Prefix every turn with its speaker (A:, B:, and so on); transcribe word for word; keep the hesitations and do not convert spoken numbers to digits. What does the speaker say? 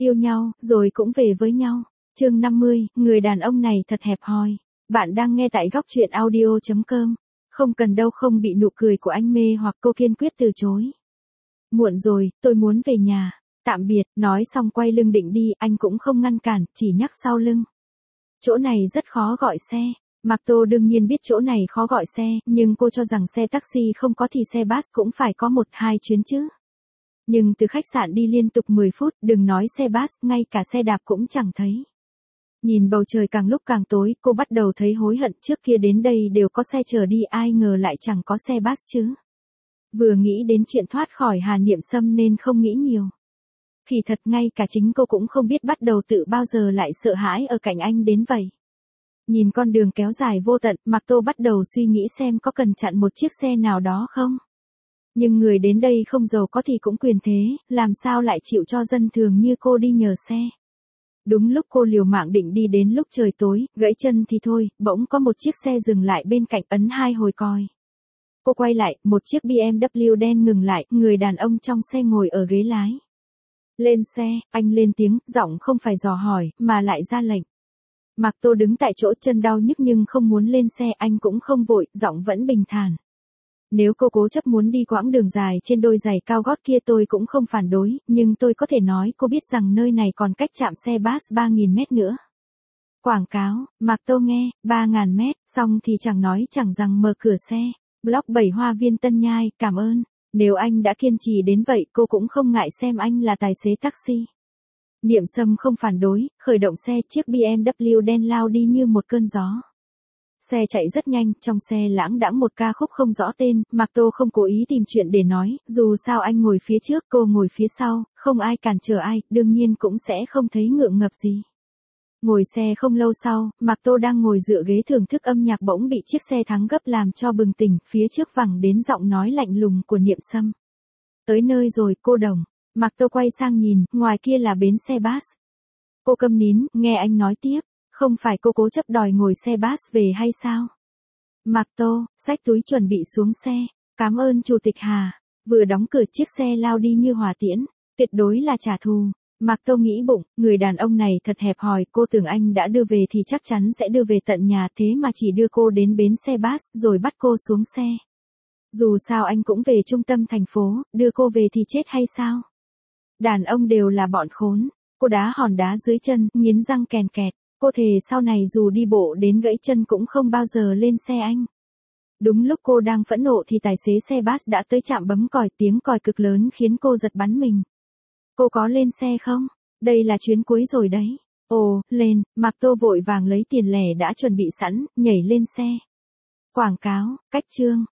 A: Yêu nhau, rồi cũng về với nhau. Chương năm mươi, người đàn ông này thật hẹp hòi. Bạn đang nghe tại góc truyện audio chấm com. Không cần đâu, không bị nụ cười của anh mê hoặc cô kiên quyết từ chối. Muộn rồi, tôi muốn về nhà. Tạm biệt, nói xong quay lưng định đi, anh cũng không ngăn cản, chỉ nhắc sau lưng. Chỗ này rất khó gọi xe. Mạc Tô đương nhiên biết chỗ này khó gọi xe, nhưng cô cho rằng xe taxi không có thì xe bus cũng phải có một hai chuyến chứ. Nhưng từ khách sạn đi liên tục mười phút, đừng nói xe bus, ngay cả xe đạp cũng chẳng thấy. Nhìn bầu trời càng lúc càng tối, cô bắt đầu thấy hối hận, trước kia đến đây đều có xe chở đi, ai ngờ lại chẳng có xe bus chứ. Vừa nghĩ đến chuyện thoát khỏi Hà Niệm Sâm nên không nghĩ nhiều. Kỳ thật ngay cả chính cô cũng không biết bắt đầu tự bao giờ lại sợ hãi ở cạnh anh đến vậy. Nhìn con đường kéo dài vô tận, Mạc Tô bắt đầu suy nghĩ xem có cần chặn một chiếc xe nào đó không. Nhưng người đến đây không giàu có thì cũng quyền thế, làm sao lại chịu cho dân thường như cô đi nhờ xe. Đúng lúc cô liều mạng định đi đến lúc trời tối, gãy chân thì thôi, bỗng có một chiếc xe dừng lại bên cạnh, ấn hai hồi còi. Cô quay lại, một chiếc bê em vê đen ngừng lại, người đàn ông trong xe ngồi ở ghế lái. Lên xe, anh lên tiếng, giọng không phải dò hỏi, mà lại ra lệnh. Mạc Tô đứng tại chỗ, chân đau nhức nhưng không muốn lên xe, anh cũng không vội, giọng vẫn bình thản. Nếu cô cố chấp muốn đi quãng đường dài trên đôi giày cao gót kia tôi cũng không phản đối, nhưng tôi có thể nói cô biết rằng nơi này còn cách trạm xe bus ba nghìn mét nữa. Quảng cáo, Mạc Tô nghe, ba nghìn mét, xong thì chẳng nói chẳng rằng mở cửa xe. Block bảy Hoa Viên Tân Nhai, cảm ơn. Nếu anh đã kiên trì đến vậy cô cũng không ngại xem anh là tài xế taxi. Niệm Sâm không phản đối, khởi động xe, chiếc bê em vê đen lao đi như một cơn gió. Xe chạy rất nhanh, trong xe lãng đãng một ca khúc không rõ tên, Mạc Tô không cố ý tìm chuyện để nói, dù sao anh ngồi phía trước, cô ngồi phía sau, không ai cản trở ai, đương nhiên cũng sẽ không thấy ngượng ngập gì. Ngồi xe không lâu sau, Mạc Tô đang ngồi dựa ghế thưởng thức âm nhạc bỗng bị chiếc xe thắng gấp làm cho bừng tỉnh, phía trước vẳng đến giọng nói lạnh lùng của Niệm Sâm. Tới nơi rồi, cô đồng. Mạc Tô quay sang nhìn, ngoài kia là bến xe bus. Cô câm nín, nghe anh nói tiếp, không phải cô cố chấp đòi ngồi xe bus về hay sao? Mạc Tô, xách túi chuẩn bị xuống xe, cảm ơn Chủ tịch Hà. Vừa đóng cửa chiếc xe lao đi như hỏa tiễn, tuyệt đối là trả thù. Mạc Tô nghĩ bụng, người đàn ông này thật hẹp hòi, cô tưởng anh đã đưa về thì chắc chắn sẽ đưa về tận nhà, thế mà chỉ đưa cô đến bến xe bus rồi bắt cô xuống xe. Dù sao anh cũng về trung tâm thành phố, đưa cô về thì chết hay sao? Đàn ông đều là bọn khốn. Cô đá hòn đá dưới chân, nghiến răng kèn kẹt. Cô thề sau này dù đi bộ đến gãy chân cũng không bao giờ lên xe anh. Đúng lúc cô đang phẫn nộ thì tài xế xe bus đã tới trạm bấm còi, tiếng còi cực lớn khiến cô giật bắn mình. Cô có lên xe không? Đây là chuyến cuối rồi đấy. Ồ, lên, Mạc Tô vội vàng lấy tiền lẻ đã chuẩn bị sẵn, nhảy lên xe. Quảng cáo, cách chương,